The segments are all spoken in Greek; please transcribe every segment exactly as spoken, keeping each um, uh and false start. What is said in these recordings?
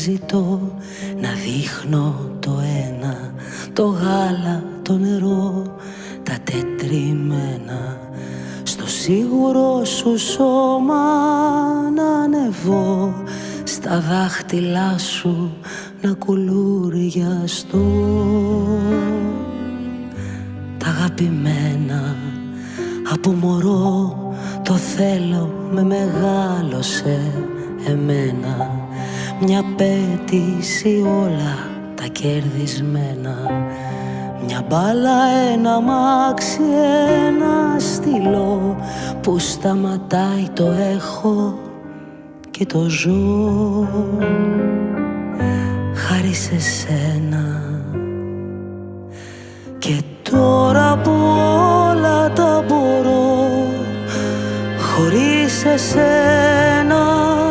ζητώ, να δείχνω το ένα, το γάλα, το νερό, τα τετριμένα. Στο σίγουρο σου σώμα να ανεβώ, στα δάχτυλά σου να κουλουριαστώ. Τα αγαπημένα από μωρό, το θέλω, με μεγάλωσε εμένα. Μια πέτηση όλα τα κερδισμένα. Μια μπάλα, ένα αμάξι, ένα στυλό που σταματάει το έχω και το ζω. Χάρη σε σένα. Και τώρα που όλα τα μπορώ χωρίς εσένα,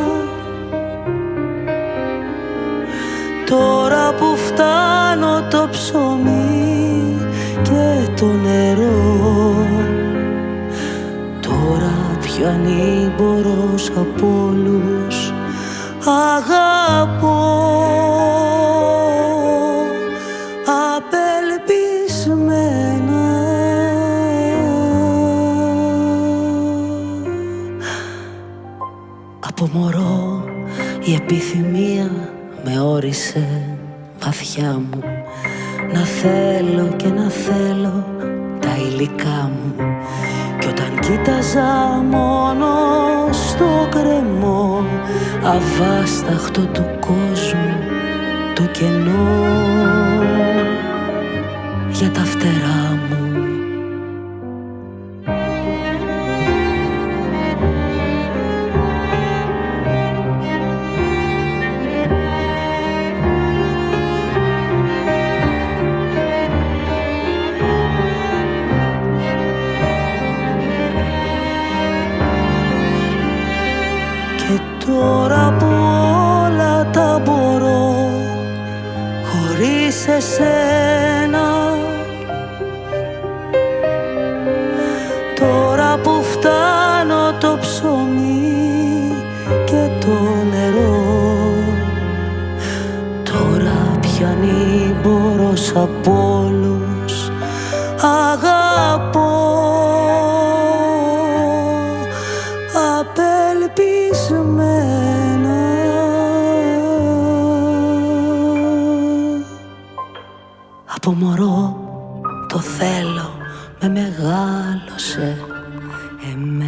τώρα που φτάνω το ψωμί και το νερό, τώρα πιο ανήμπορος από όλους αγαπώ. Απελπισμένα από μωρό η επιθυμία με όρισε βαθιά μου, να θέλω και να θέλω τα υλικά μου. Κι όταν κοίταζα μόνο στο κρεμό αβάσταχτο του κόσμου το κενό για τα φτερά μου. Τώρα που όλα τα μπορώ χωρίς εσένα, τώρα που φτάνω το ψωμί και το νερό, τώρα πια ανήμπορος από όλους αγαπώ. Απελπισμένα από μωρό το θέλω με μεγάλωσε εμένα.